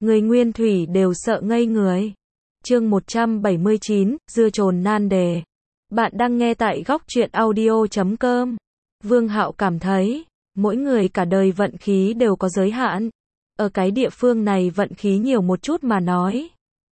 Người nguyên thủy đều sợ ngây người. Chương 179, dưa trồn nan đề. Bạn đang nghe tại góc truyện audio.com. Vương Hạo cảm thấy, mỗi người cả đời vận khí đều có giới hạn. Ở cái địa phương này vận khí nhiều một chút mà nói.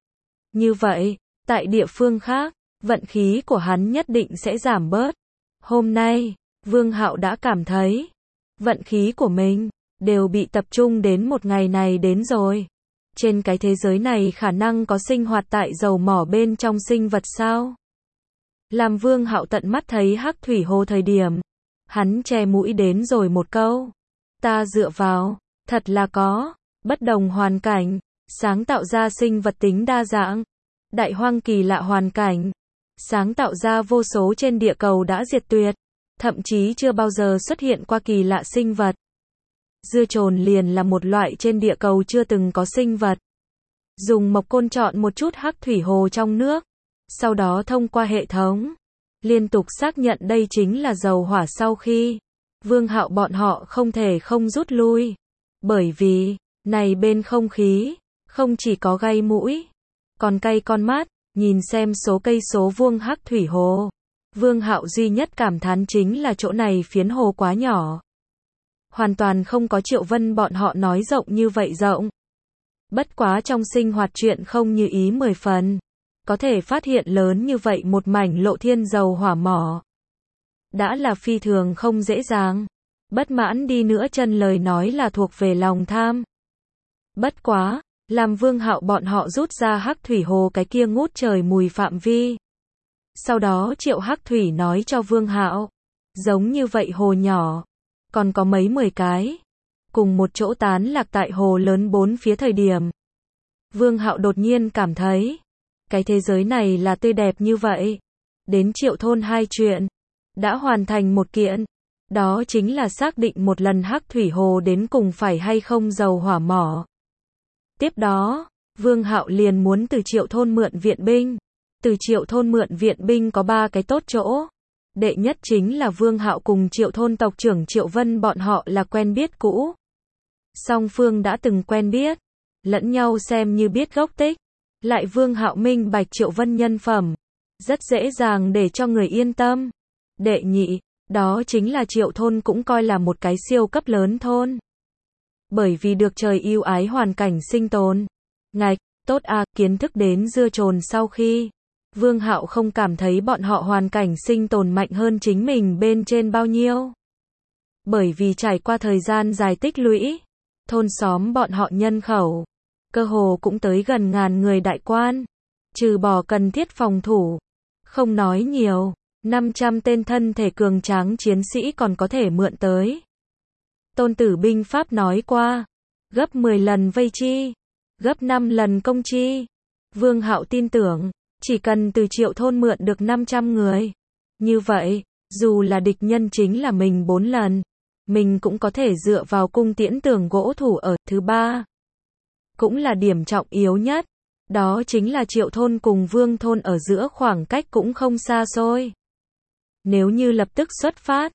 Như vậy, tại địa phương khác, vận khí của hắn nhất định sẽ giảm bớt. Hôm nay, Vương Hạo đã cảm thấy, vận khí của mình đều bị tập trung đến một ngày này đến rồi. Trên cái thế giới này khả năng có sinh hoạt tại dầu mỏ bên trong sinh vật sao? Làm Vương Hạo tận mắt thấy Hắc Thủy Hồ thời điểm, hắn che mũi đến rồi một câu. Ta dựa vào, thật là có, bất đồng hoàn cảnh, sáng tạo ra sinh vật tính đa dạng, đại hoang kỳ lạ hoàn cảnh, sáng tạo ra vô số trên địa cầu đã diệt tuyệt, thậm chí chưa bao giờ xuất hiện qua kỳ lạ sinh vật. Dưa trồn liền là một loại trên địa cầu chưa từng có sinh vật. Dùng mộc côn chọn một chút hắc thủy hồ trong nước, sau đó thông qua hệ thống, liên tục xác nhận đây chính là dầu hỏa sau khi Vương Hạo bọn họ không thể không rút lui. Bởi vì, này bên không khí, không chỉ có gai mũi, còn cay con mắt, nhìn xem số cây số vuông hắc thủy hồ. Vương Hạo duy nhất cảm thán chính là chỗ này phiến hồ quá nhỏ. Hoàn toàn không có Triệu Vân bọn họ nói rộng như vậy rộng. Bất quá trong sinh hoạt chuyện không như ý 10 phần. Có thể phát hiện lớn như vậy một mảnh lộ thiên dầu hỏa mỏ. Đã là phi thường không dễ dàng. Bất mãn đi nữa chân lời nói là thuộc về lòng tham. Bất quá, làm Vương Hạo bọn họ rút ra hắc thủy hồ cái kia ngút trời mùi phạm vi. Sau đó Triệu Hắc Thủy nói cho Vương Hạo, giống như vậy hồ nhỏ, còn có mấy 10 cái, cùng một chỗ tán lạc tại hồ lớn bốn phía thời điểm. Vương Hạo đột nhiên cảm thấy, cái thế giới này là tươi đẹp như vậy. Đến Triệu thôn 2 chuyện, đã hoàn thành một kiện, đó chính là xác định một lần hắc thủy hồ đến cùng phải hay không dầu hỏa mỏ. Tiếp đó, Vương Hạo liền muốn từ Triệu thôn mượn viện binh. Từ Triệu thôn mượn viện binh có 3 cái tốt chỗ. Đệ nhất chính là Vương Hạo cùng Triệu thôn tộc trưởng Triệu Vân bọn họ là quen biết cũ. Song phương đã từng quen biết, lẫn nhau xem như biết gốc tích. Lại Vương Hạo minh bạch Triệu Vân nhân phẩm, rất dễ dàng để cho người yên tâm. Đệ nhị, đó chính là Triệu thôn cũng coi là một cái siêu cấp lớn thôn. Bởi vì được trời ưu ái hoàn cảnh sinh tồn. Ngạch, tốt à, kiến thức đến dưa trồn sau khi Vương Hạo không cảm thấy bọn họ hoàn cảnh sinh tồn mạnh hơn chính mình bên trên bao nhiêu. Bởi vì trải qua thời gian dài tích lũy, thôn xóm bọn họ nhân khẩu, cơ hồ cũng tới gần 1000 người đại quan. Trừ bỏ cần thiết phòng thủ, không nói nhiều, 500 tên thân thể cường tráng chiến sĩ còn có thể mượn tới. Tôn Tử binh pháp nói qua, gấp 10 lần vây chi, gấp 5 lần công chi. Vương Hạo tin tưởng, chỉ cần từ Triệu thôn mượn được 500 người. Như vậy, dù là địch nhân chính là mình 4 lần, mình cũng có thể dựa vào cung tiễn tường gỗ thủ ở. Thứ ba, cũng là điểm trọng yếu nhất, đó chính là Triệu thôn cùng Vương thôn ở giữa khoảng cách cũng không xa xôi. Nếu như lập tức xuất phát,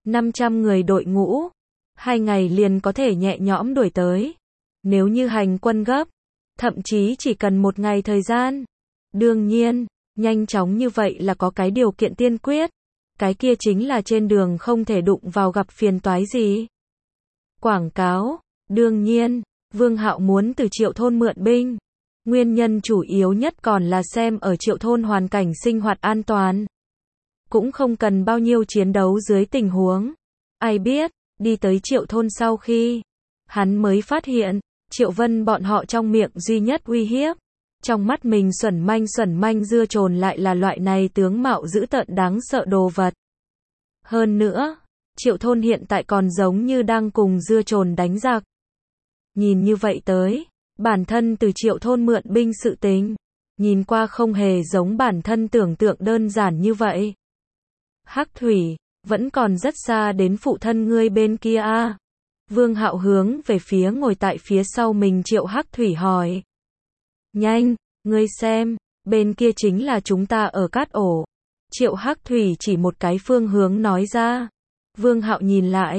500 người đội ngũ, 2 ngày liền có thể nhẹ nhõm đuổi tới. Nếu như hành quân gấp, thậm chí chỉ cần 1 ngày thời gian. Đương nhiên, nhanh chóng như vậy là có cái điều kiện tiên quyết. Cái kia chính là trên đường không thể đụng vào gặp phiền toái gì. Quảng cáo, đương nhiên, Vương Hạo muốn từ Triệu thôn mượn binh. Nguyên nhân chủ yếu nhất còn là xem ở Triệu thôn hoàn cảnh sinh hoạt an toàn. Cũng không cần bao nhiêu chiến đấu dưới tình huống. Ai biết, đi tới Triệu thôn sau khi, hắn mới phát hiện, Triệu Vân bọn họ trong miệng duy nhất uy hiếp. Trong mắt mình xuẩn manh dưa trồn lại là loại này tướng mạo dữ tợn đáng sợ đồ vật. Hơn nữa, Triệu thôn hiện tại còn giống như đang cùng dưa trồn đánh giặc. Nhìn như vậy tới, bản thân từ Triệu thôn mượn binh sự tình, nhìn qua không hề giống bản thân tưởng tượng đơn giản như vậy. Hắc Thủy, vẫn còn rất xa đến phụ thân ngươi bên kia a. Vương Hạo hướng về phía ngồi tại phía sau mình Triệu Hắc Thủy hỏi. Nhanh, ngươi xem, bên kia chính là chúng ta ở Cát Ổ. Triệu Hắc Thủy chỉ một cái phương hướng nói ra. Vương Hạo nhìn lại,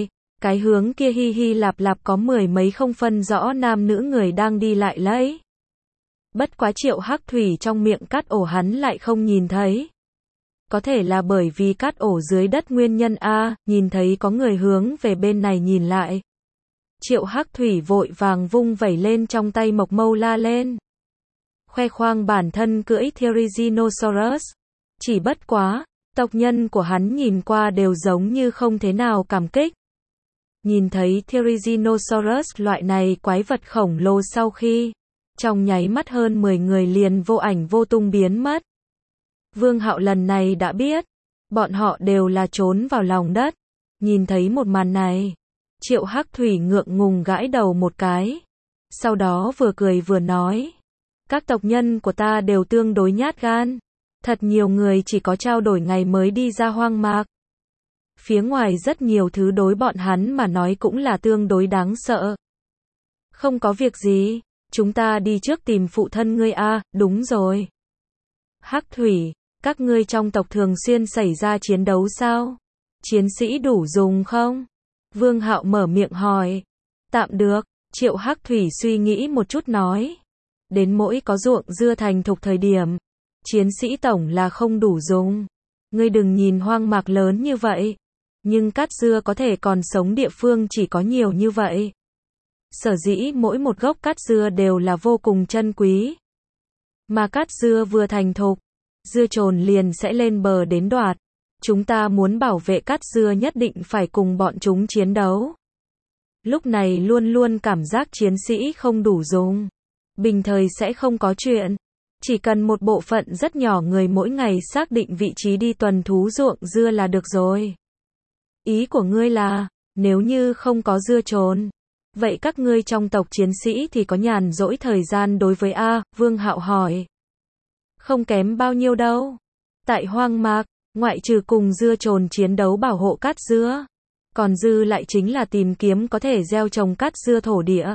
Cái hướng kia hi hi lạp lạp có mười mấy không phân rõ nam nữ người đang đi lại lấy. Bất quá Triệu Hắc Thủy trong miệng cát ổ hắn lại không nhìn thấy. Có thể là bởi vì cát ổ dưới đất nguyên nhân a, nhìn thấy có người hướng về bên này nhìn lại. Triệu Hắc Thủy vội vàng vung vẩy lên trong tay mộc mâu la lên. Khoe khoang bản thân cưỡi Therizinosaurus. Chỉ bất quá, tộc nhân của hắn nhìn qua đều giống như không thế nào cảm kích. Nhìn thấy Therizinosaurus loại này quái vật khổng lồ sau khi, trong nháy mắt hơn 10 người liền vô ảnh vô tung biến mất. Vương Hạo lần này đã biết, bọn họ đều là trốn vào lòng đất. Nhìn thấy một màn này, Triệu Hắc Thủy ngượng ngùng gãi đầu một cái. Sau đó vừa cười vừa nói, các tộc nhân của ta đều tương đối nhát gan. Thật nhiều người chỉ có trao đổi ngày mới đi ra hoang mạc. Phía ngoài rất nhiều thứ đối bọn hắn mà nói cũng là tương đối đáng sợ. Không có việc gì, chúng ta đi trước tìm phụ thân ngươi a, đúng rồi. Hắc Thủy, các ngươi trong tộc thường xuyên xảy ra chiến đấu sao? Chiến sĩ đủ dùng không? Vương Hạo mở miệng hỏi. Tạm được, Triệu Hắc Thủy suy nghĩ một chút nói. Đến mỗi có ruộng dưa thành thục thời điểm, chiến sĩ tổng là không đủ dùng. Ngươi đừng nhìn hoang mạc lớn như vậy, nhưng cát dưa có thể còn sống địa phương chỉ có nhiều như vậy. Sở dĩ mỗi một gốc cát dưa đều là vô cùng chân quý. Mà cát dưa vừa thành thục, dưa chồn liền sẽ lên bờ đến đoạt. Chúng ta muốn bảo vệ cát dưa nhất định phải cùng bọn chúng chiến đấu. Lúc này luôn luôn cảm giác chiến sĩ không đủ dùng. Bình thời sẽ không có chuyện. Chỉ cần một bộ phận rất nhỏ người mỗi ngày xác định vị trí đi tuần thú ruộng dưa là được rồi. Ý của ngươi là, nếu như không có dưa chồn, vậy các ngươi trong tộc chiến sĩ thì có nhàn rỗi thời gian đối với A, Vương Hạo hỏi. Không kém bao nhiêu đâu. Tại hoang mạc, ngoại trừ cùng dưa chồn chiến đấu bảo hộ cát dưa, còn dư lại chính là tìm kiếm có thể gieo trồng cát dưa thổ địa.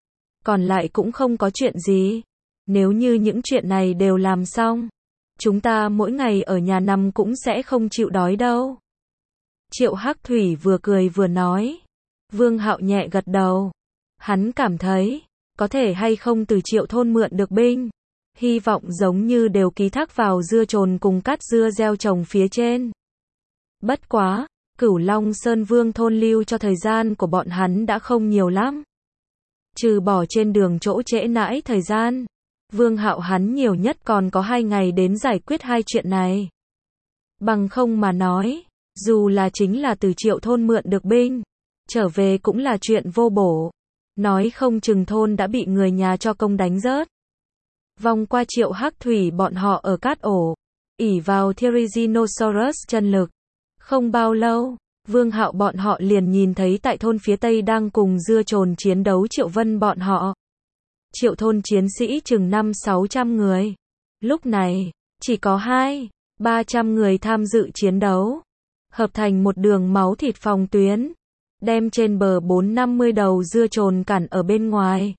Còn lại cũng không có chuyện gì. Nếu như những chuyện này đều làm xong, chúng ta mỗi ngày ở nhà nằm cũng sẽ không chịu đói đâu. Triệu Hắc Thủy vừa cười vừa nói. Vương Hạo nhẹ gật đầu. Hắn cảm thấy, có thể hay không từ Triệu thôn mượn được binh. Hy vọng giống như đều ký thác vào dưa chồn cùng cát dưa gieo trồng phía trên. Bất quá, Cửu Long Sơn Vương thôn lưu cho thời gian của bọn hắn đã không nhiều lắm. Trừ bỏ trên đường chỗ trễ nãi thời gian, Vương Hạo hắn nhiều nhất còn có 2 ngày đến giải quyết hai chuyện này. Bằng không mà nói, dù là chính là từ Triệu thôn mượn được binh, trở về cũng là chuyện vô bổ. Nói không chừng thôn đã bị người nhà cho công đánh rớt. Vòng qua Triệu Hắc Thủy bọn họ ở cát ổ, ỷ vào Therizinosaurus chân lực. Không bao lâu, Vương Hạo bọn họ liền nhìn thấy tại thôn phía tây đang cùng dưa chồn chiến đấu Triệu Vân bọn họ. Triệu thôn chiến sĩ chừng 500-600 người. Lúc này, chỉ có 200-300 người tham dự chiến đấu. Hợp thành một đường máu thịt phòng tuyến. Đem trên bờ 450 đầu dưa chồn cản ở bên ngoài.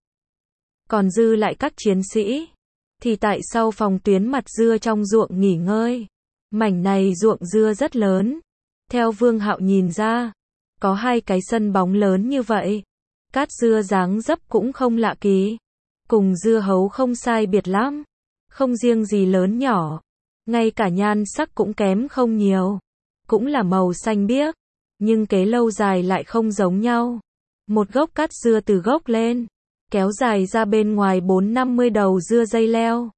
Còn dư lại các chiến sĩ thì tại sau phòng tuyến mặt dưa trong ruộng nghỉ ngơi. Mảnh này ruộng dưa rất lớn. Theo Vương Hạo nhìn ra, có 2 cái sân bóng lớn như vậy. Cát dưa dáng dấp cũng không lạ kỳ. Cùng dưa hấu không sai biệt lắm. Không riêng gì lớn nhỏ. Ngay cả nhan sắc cũng kém không nhiều. Cũng là màu xanh biếc. Nhưng kế lâu dài lại không giống nhau. Một gốc cát dưa từ gốc lên, kéo dài ra bên ngoài 450 đầu dưa dây leo.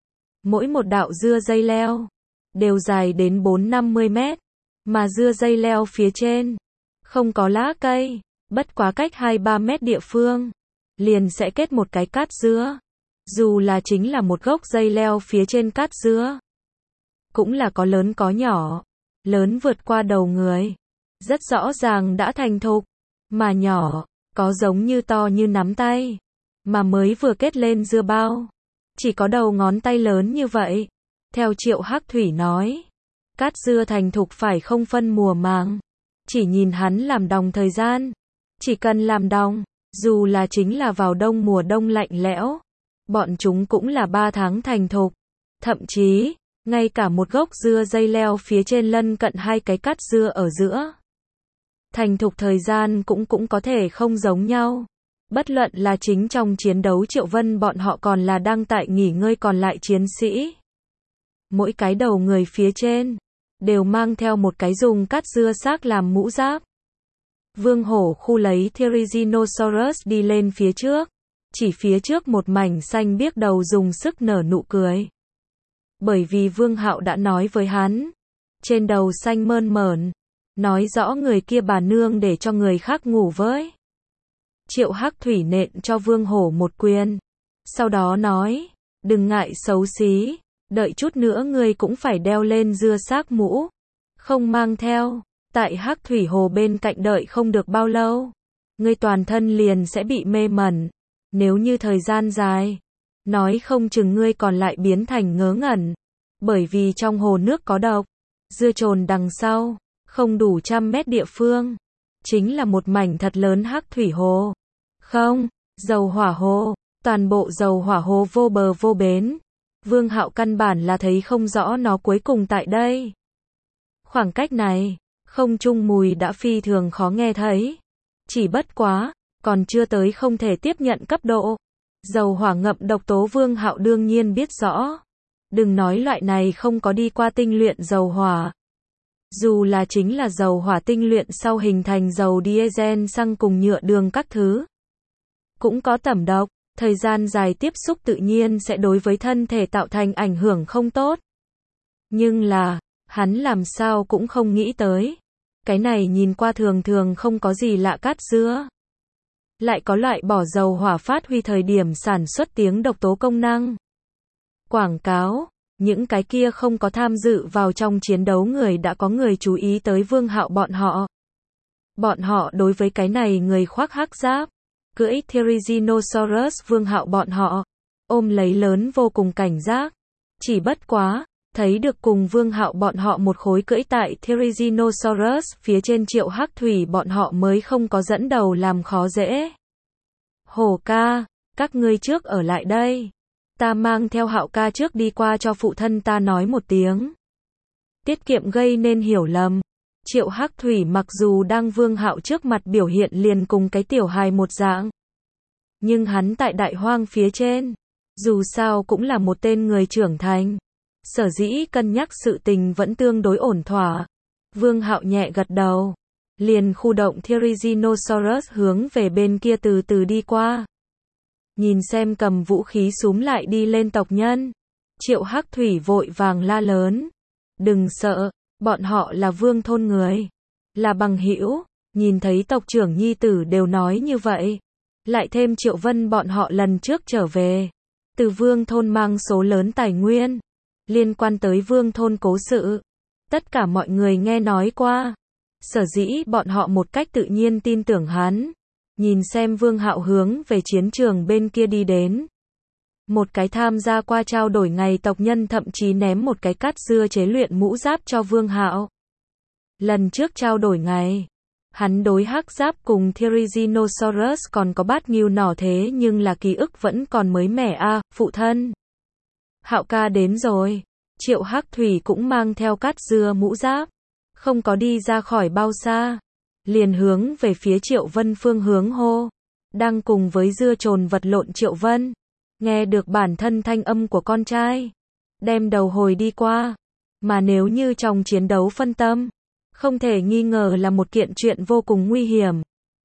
Mỗi một đạo dưa dây leo đều dài đến 450 mét. Mà dưa dây leo phía trên không có lá cây, bất quá cách 2-3 mét địa phương liền sẽ kết một cái cát dưa. Dù là chính là một gốc dây leo phía trên cát dưa, cũng là có lớn có nhỏ. Lớn vượt qua đầu người, rất rõ ràng đã thành thục, mà nhỏ, có giống như to như nắm tay, mà mới vừa kết lên dưa bao, chỉ có đầu ngón tay lớn như vậy. Theo Triệu Hắc Thủy nói, cát dưa thành thục phải không phân mùa màng, chỉ nhìn hắn làm đồng thời gian. Chỉ cần làm đồng, dù là chính là vào đông mùa đông lạnh lẽo, bọn chúng cũng là 3 tháng thành thục. Thậm chí, ngay cả một gốc dưa dây leo phía trên lân cận 2 cái cát dưa ở giữa, thành thục thời gian cũng có thể không giống nhau. Bất luận là chính trong chiến đấu Triệu Vân bọn họ còn là đang tại nghỉ ngơi còn lại chiến sĩ. Mỗi cái đầu người phía trên, đều mang theo một cái dùng cát dưa xác làm mũ giáp. Vương Hổ khu lấy Therizinosaurus đi lên phía trước. Chỉ phía trước một mảnh xanh biếc đầu dùng sức nở nụ cười. Bởi vì Vương Hạo đã nói với hắn. Trên đầu xanh mơn mởn. Nói rõ người kia bà nương để cho người khác ngủ với. Triệu Hắc Thủy nện cho Vương Hổ một quyền. Sau đó nói. Đừng ngại xấu xí. Đợi chút nữa ngươi cũng phải đeo lên dưa xác mũ. Không mang theo. Tại Hắc Thủy Hồ bên cạnh đợi không được bao lâu. Ngươi toàn thân liền sẽ bị mê mẩn. Nếu như thời gian dài. Nói không chừng ngươi còn lại biến thành ngớ ngẩn. Bởi vì trong hồ nước có độc. Dưa chồn đằng sau. Không đủ 100 mét địa phương. Chính là một mảnh thật lớn Hắc Thủy Hồ. Không, dầu hỏa hồ. Toàn bộ dầu hỏa hồ vô bờ vô bến. Vương Hạo căn bản là thấy không rõ nó cuối cùng tại đây. Khoảng cách này, không trung mùi đã phi thường khó nghe thấy. Chỉ bất quá, còn chưa tới không thể tiếp nhận cấp độ. Dầu hỏa ngậm độc tố Vương Hạo đương nhiên biết rõ. Đừng nói loại này không có đi qua tinh luyện dầu hỏa. Dù là chính là dầu hỏa tinh luyện sau hình thành dầu diesel xăng cùng nhựa đường các thứ. Cũng có tẩm độc. Thời gian dài tiếp xúc tự nhiên sẽ đối với thân thể tạo thành ảnh hưởng không tốt. Nhưng là, hắn làm sao cũng không nghĩ tới. Cái này nhìn qua thường thường không có gì lạ cát dưa. Lại có loại bỏ dầu hỏa phát huy thời điểm sản xuất tiếng độc tố công năng. Quảng cáo, những cái kia không có tham dự vào trong chiến đấu người đã có người chú ý tới Vương Hạo bọn họ. Bọn họ đối với cái này người khoác hắc giáp. Cưỡi Therizinosaurus Vương Hạo bọn họ, ôm lấy lớn vô cùng cảnh giác. Chỉ bất quá, thấy được cùng Vương Hạo bọn họ một khối cưỡi tại Therizinosaurus phía trên Triệu Hắc Thủy bọn họ mới không có dẫn đầu làm khó dễ. Hổ ca, các ngươi trước ở lại đây. Ta mang theo Hạo ca trước đi qua cho phụ thân ta nói một tiếng. Tiết kiệm gây nên hiểu lầm. Triệu Hắc Thủy mặc dù đang Vương Hạo trước mặt biểu hiện liền cùng cái tiểu hài một dạng. Nhưng hắn tại đại hoang phía trên. Dù sao cũng là một tên người trưởng thành. Sở dĩ cân nhắc sự tình vẫn tương đối ổn thỏa. Vương Hạo nhẹ gật đầu. Liền khu động Therizinosaurus hướng về bên kia từ từ đi qua. Nhìn xem cầm vũ khí xúm lại đi lên tộc nhân. Triệu Hắc Thủy vội vàng la lớn. Đừng sợ. Bọn họ là Vương thôn người. Là bằng hữu. Nhìn thấy tộc trưởng nhi tử đều nói như vậy. Lại thêm Triệu Vân bọn họ lần trước trở về. Từ Vương thôn mang số lớn tài nguyên. Liên quan tới Vương thôn cố sự. Tất cả mọi người nghe nói qua. Sở dĩ bọn họ một cách tự nhiên tin tưởng hắn. Nhìn xem Vương Hạo hướng về chiến trường bên kia đi đến. Một cái tham gia qua trao đổi ngày tộc nhân thậm chí ném một cái cát dưa chế luyện mũ giáp cho Vương Hạo. Lần trước trao đổi ngày, hắn đối hắc giáp cùng Therizinosaurus còn có bát ngưu nỏ thế nhưng là ký ức vẫn còn mới mẻ a, phụ thân. Hạo ca đến rồi. Triệu Hắc Thủy cũng mang theo cát dưa mũ giáp, không có đi ra khỏi bao xa, liền hướng về phía Triệu Vân phương hướng hô. Đang cùng với dưa chồn vật lộn Triệu Vân, nghe được bản thân thanh âm của con trai, đem đầu hồi đi qua. Mà nếu như trong chiến đấu phân tâm, không thể nghi ngờ là một kiện chuyện vô cùng nguy hiểm.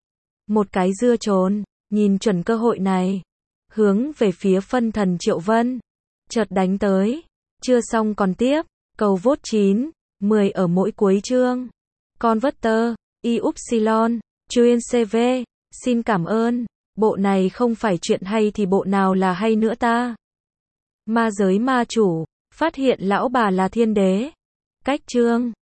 Một cái dưa chồn, nhìn chuẩn cơ hội này, hướng về phía phân thần Triệu Vân, chợt đánh tới. Chưa xong còn tiếp, cầu vote 9, 10 ở mỗi cuối chương. Converter, Upsilon, Chuyên CV, xin cảm ơn. Bộ này không phải chuyện hay thì bộ nào là hay nữa ta? Ma giới ma chủ, phát hiện lão bà là thiên đế. Cách chương